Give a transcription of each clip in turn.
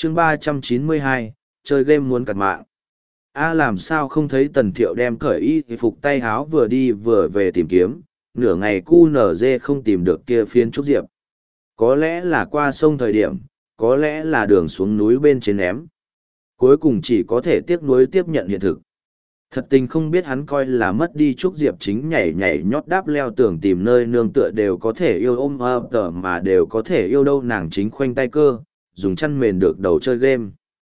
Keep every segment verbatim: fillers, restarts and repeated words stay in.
chương ba trăm chín mươi hai, chơi game muốn cặt mạng. A làm sao không thấy Tần Thiệu đem cởi y phục tay háo vừa đi vừa về tìm kiếm, nửa ngày cu nở dê không tìm được kia phiến trúc diệp. Có lẽ là qua sông thời điểm, có lẽ là đường xuống núi bên trên ném. Cuối cùng chỉ có thể tiếc nuối tiếp nhận hiện thực. Thật tình không biết hắn coi là mất đi trúc diệp chính nhảy nhảy nhót đáp leo tường tìm nơi nương tựa đều có thể yêu ôm ấp tờ mà đều có thể yêu đâu nàng chính khoanh tay cơ, dùng chăn mền được đầu chơi game.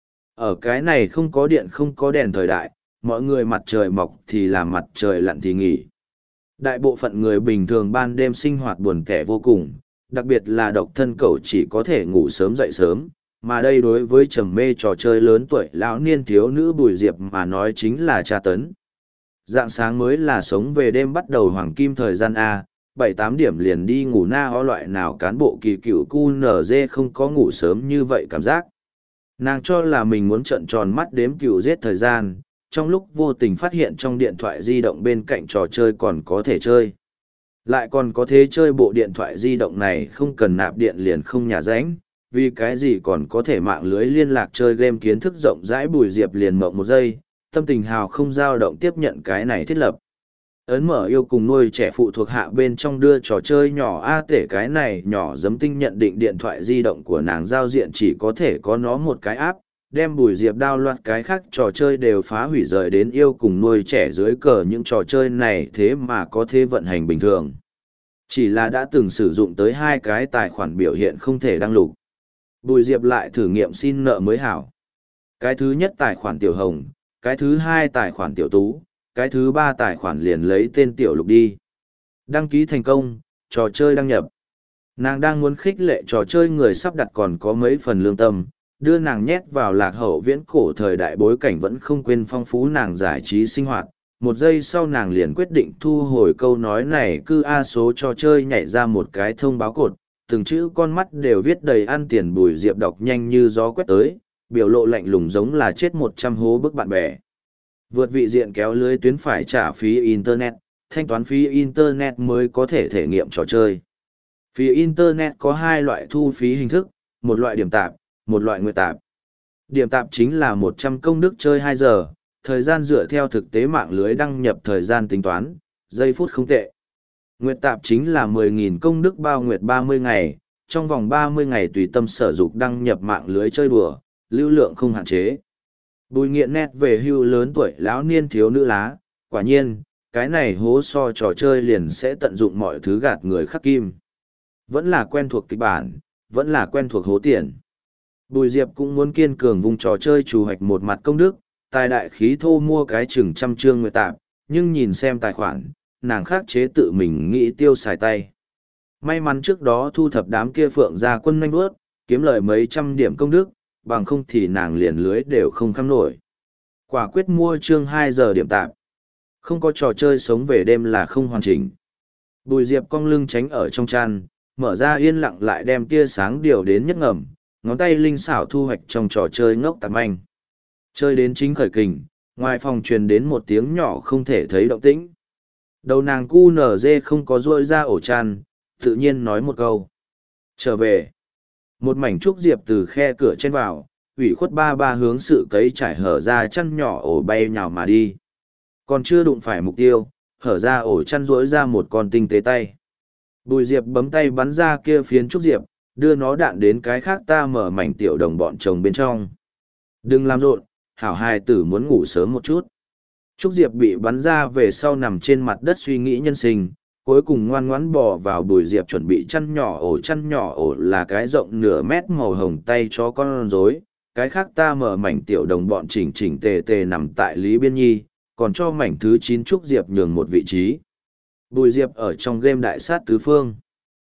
Ở cái này không có điện không có đèn thời đại, mọi người mặt trời mọc thì làm mặt trời lặn thì nghỉ. Đại bộ phận người bình thường ban đêm sinh hoạt buồn kẻ vô cùng, đặc biệt là độc thân cậu chỉ có thể ngủ sớm dậy sớm, mà đây đối với trầm mê trò chơi lớn tuổi lão niên thiếu nữ Bùi Diệp mà nói chính là tra tấn. Dạng sáng mới là sống về đêm bắt đầu hoàng kim thời gian A, bảy tám điểm liền đi ngủ na ho loại nào cán bộ kỳ cựu cu nở dê không có ngủ sớm như vậy cảm giác. Nàng cho là mình muốn trợn tròn mắt đếm cựu giết thời gian, trong lúc vô tình phát hiện trong điện thoại di động bên cạnh trò chơi còn có thể chơi. Lại còn có thế chơi bộ điện thoại di động này không cần nạp điện liền không nhà rãnh, vì cái gì còn có thể mạng lưới liên lạc chơi game kiến thức rộng rãi. Bùi Diệp liền mộng một giây, tâm tình hào không dao động tiếp nhận cái này thiết lập. Ấn mở yêu cùng nuôi trẻ phụ thuộc hạ bên trong đưa trò chơi nhỏ a tể cái này nhỏ giấm tinh nhận định điện thoại di động của nàng giao diện chỉ có thể có nó một cái app, đem Bùi Diệp đao loạt cái khác trò chơi đều phá hủy rời đến yêu cùng nuôi trẻ dưới cờ những trò chơi này thế mà có thể vận hành bình thường. Chỉ là đã từng sử dụng tới hai cái tài khoản biểu hiện không thể đăng lục. Bùi Diệp lại thử nghiệm xin nợ mới hảo. Cái thứ nhất tài khoản tiểu hồng, cái thứ hai tài khoản tiểu tú, cái thứ ba tài khoản liền lấy tên tiểu lục đi. Đăng ký thành công, trò chơi đăng nhập. Nàng đang muốn khích lệ trò chơi người sắp đặt còn có mấy phần lương tâm, đưa nàng nhét vào lạc hậu viễn cổ thời đại bối cảnh vẫn không quên phong phú nàng giải trí sinh hoạt. Một giây sau nàng liền quyết định thu hồi câu nói này, cứ a số trò chơi nhảy ra một cái thông báo cột, từng chữ con mắt đều viết đầy ăn tiền. Bùi Diệp đọc nhanh như gió quét tới, biểu lộ lạnh lùng giống là chết một trăm hố bức bạn bè. Vượt vị diện kéo lưới tuyến phải trả phí Internet, thanh toán phí Internet mới có thể thể nghiệm trò chơi. Phí Internet có hai loại thu phí hình thức, một loại điểm tạp, một loại nguyệt tạp. Điểm tạp chính là một trăm công đức chơi hai giờ, thời gian dựa theo thực tế mạng lưới đăng nhập thời gian tính toán, giây phút không tệ. Nguyệt tạp chính là mười nghìn công đức bao nguyệt ba mươi ngày, trong vòng ba mươi ngày tùy tâm sở dục đăng nhập mạng lưới chơi đùa, lưu lượng không hạn chế. Bùi Nghiện nét về hưu lớn tuổi lão niên thiếu nữ lá, quả nhiên, cái này hố so trò chơi liền sẽ tận dụng mọi thứ gạt người khắc kim. Vẫn là quen thuộc kịch bản, vẫn là quen thuộc hố tiền. Bùi Diệp cũng muốn kiên cường vùng trò chơi chủ hoạch một mặt công đức, tài đại khí thô mua cái chừng trăm chương nguyệt tạp, nhưng nhìn xem tài khoản, nàng khắc chế tự mình nghĩ tiêu xài tay. May mắn trước đó thu thập đám kia phượng ra quân nhanh bước, kiếm lời mấy trăm điểm công đức, bằng không thì nàng liền lưới đều không khăm nổi. Quả quyết mua chương hai giờ điểm tạp. Không có trò chơi sống về đêm là không hoàn chỉnh. Bùi Diệp cong lưng tránh ở trong chăn, mở ra yên lặng lại đem tia sáng điều đến nhất ngầm, ngón tay linh xảo thu hoạch trong trò chơi ngốc tạp manh. Chơi đến chính khởi kình, ngoài phòng truyền đến một tiếng nhỏ không thể thấy động tĩnh. Đầu nàng cu nở dê không có ruôi ra ổ chăn, tự nhiên nói một câu. Trở về. Một mảnh trúc diệp từ khe cửa trên vào, ủy khuất ba ba hướng sự cấy trải hở ra chăn nhỏ ổ bay nhào mà đi. Còn chưa đụng phải mục tiêu, hở ra ổ chăn rỗi ra một con tinh tế tay. Bùi Diệp bấm tay bắn ra kia phiến trúc diệp, đưa nó đạn đến cái khác ta mở mảnh tiểu đồng bọn chồng bên trong. Đừng làm rộn, hảo hài tử muốn ngủ sớm một chút. Trúc diệp bị bắn ra về sau nằm trên mặt đất suy nghĩ nhân sinh, cuối cùng ngoan ngoãn bò vào. Bùi Diệp chuẩn bị chăn nhỏ ổ. Chăn nhỏ ổ là cái rộng nửa mét màu hồng tay cho con rối, cái khác ta mở mảnh tiểu đồng bọn chỉnh chỉnh tề tề nằm tại Lý Biên Nhi, còn cho mảnh thứ chín Trúc Diệp nhường một vị trí. Bùi Diệp ở trong game đại sát tứ phương.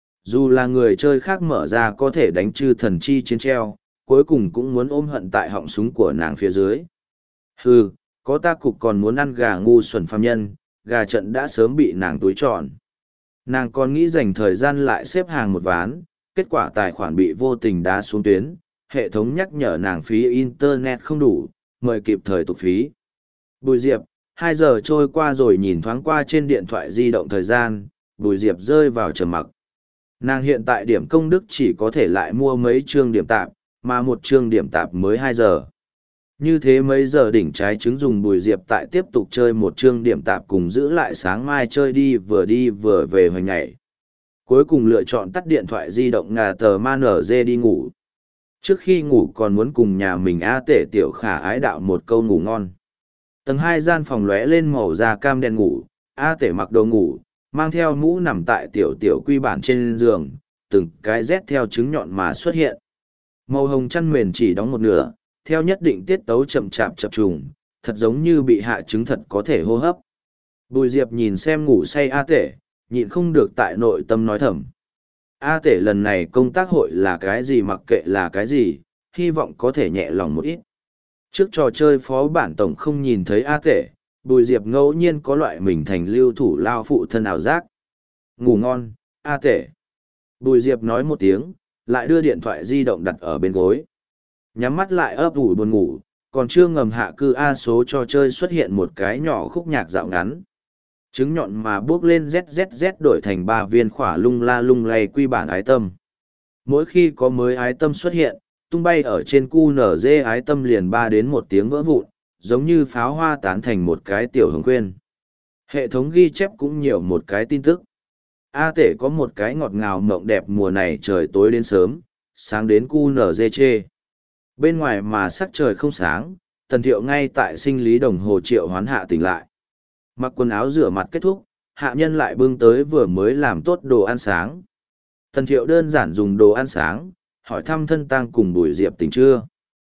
Dù là người chơi khác mở ra có thể đánh chư thần chi chiến treo, cuối cùng cũng muốn ôm hận tại họng súng của nàng phía dưới. Hừ, có ta cục còn muốn ăn gà ngu xuẩn phàm nhân, gà trận đã sớm bị nàng túi tròn. Nàng còn nghĩ dành thời gian lại xếp hàng một ván, kết quả tài khoản bị vô tình đá xuống tuyến, hệ thống nhắc nhở nàng phí Internet không đủ, mời kịp thời tục phí. Bùi Diệp, hai giờ trôi qua rồi nhìn thoáng qua trên điện thoại di động thời gian, Bùi Diệp rơi vào trầm mặc. Nàng hiện tại điểm công đức chỉ có thể lại mua mấy chương điểm tạp, mà một chương điểm tạp mới hai giờ. Như thế mấy giờ đỉnh trái trứng dùng Bùi Diệp tại tiếp tục chơi một chương điểm tạp cùng giữ lại sáng mai chơi đi vừa đi vừa về hoành nhảy. Cuối cùng lựa chọn tắt điện thoại di động ngà tờ man ở dê đi ngủ. Trước khi ngủ còn muốn cùng nhà mình A Tể Tiểu Khả ái đạo một câu ngủ ngon. Tầng hai gian phòng lóe lên màu da cam đen ngủ, A Tể mặc đồ ngủ, mang theo mũ nằm tại tiểu tiểu quy bản trên giường, từng cái rét theo trứng nhọn mà xuất hiện. Màu hồng chăn mền chỉ đóng một nửa, theo nhất định tiết tấu chậm chạp chập trùng, thật giống như bị hạ trứng thật có thể hô hấp. Bùi Diệp nhìn xem ngủ say A Tể, nhịn không được tại nội tâm nói thầm. A Tể lần này công tác hội là cái gì mặc kệ là cái gì, hy vọng có thể nhẹ lòng một ít. Trước trò chơi phó bản tổng không nhìn thấy A Tể, Bùi Diệp ngẫu nhiên có loại mình thành lưu thủ lao phụ thân ảo giác. Ngủ ngon, A Tể. Bùi Diệp nói một tiếng, lại đưa điện thoại di động đặt ở bên gối. Nhắm mắt lại ấp ủ buồn ngủ, còn chưa ngầm hạ cư A số trò chơi xuất hiện một cái nhỏ khúc nhạc dạo ngắn. Trứng nhọn mà bước lên zzz đổi thành ba viên khỏa lung la lung lay quy bản ái tâm. Mỗi khi có mới ái tâm xuất hiện, tung bay ở trên cu nở dê ái tâm liền ba đến một tiếng vỡ vụn, giống như pháo hoa tán thành một cái tiểu hồng khuyên. Hệ thống ghi chép cũng nhiều một cái tin tức. A Tể có một cái ngọt ngào mộng đẹp mùa này trời tối đến sớm, sáng đến cu nở dê chê. Bên ngoài mà sắc trời không sáng, Tần Thiệu ngay tại sinh lý đồng hồ triệu hoán hạ tỉnh lại. Mặc quần áo rửa mặt kết thúc, hạ nhân lại bưng tới vừa mới làm tốt đồ ăn sáng. Tần Thiệu đơn giản dùng đồ ăn sáng, hỏi thăm thân tang cùng Bùi Diệp tỉnh chưa.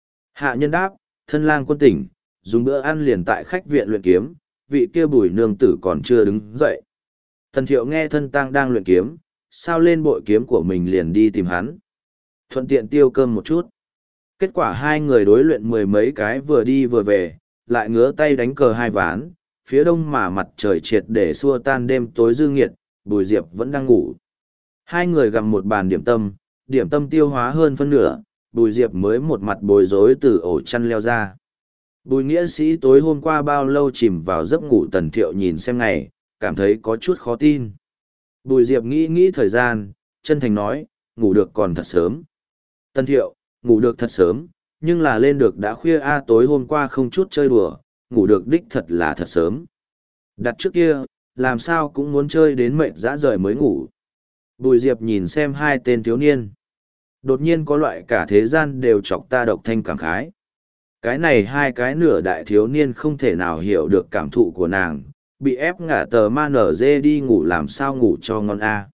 Hạ nhân đáp, thân lang quân tỉnh, dùng bữa ăn liền tại khách viện luyện kiếm, vị kia Bùi nương tử còn chưa đứng dậy. Tần Thiệu nghe thân tang đang luyện kiếm, sao lên bội kiếm của mình liền đi tìm hắn. Thuận tiện tiêu cơm một chút. Kết quả hai người đối luyện mười mấy cái vừa đi vừa về, lại ngứa tay đánh cờ hai ván, phía đông mà mặt trời triệt để xua tan đêm tối dư nghiệt, Bùi Diệp vẫn đang ngủ. Hai người gặm một bàn điểm tâm, điểm tâm tiêu hóa hơn phân nửa, Bùi Diệp mới một mặt bối rối từ ổ chăn leo ra. Bùi nghĩa sĩ tối hôm qua bao lâu chìm vào giấc ngủ. Tần Thiệu nhìn xem ngày, cảm thấy có chút khó tin. Bùi Diệp nghĩ nghĩ thời gian, chân thành nói, ngủ được còn thật sớm. Tần Thiệu, ngủ được thật sớm, nhưng là lên được đã khuya a tối hôm qua không chút chơi đùa, ngủ được đích thật là thật sớm. Đặt trước kia, làm sao cũng muốn chơi đến mệt dã rời mới ngủ. Bùi Diệp nhìn xem hai tên thiếu niên. Đột nhiên có loại cả thế gian đều chọc ta độc thanh cảm khái. Cái này hai cái nửa đại thiếu niên không thể nào hiểu được cảm thụ của nàng, bị ép ngả tờ man ở dê đi ngủ làm sao ngủ cho ngon a.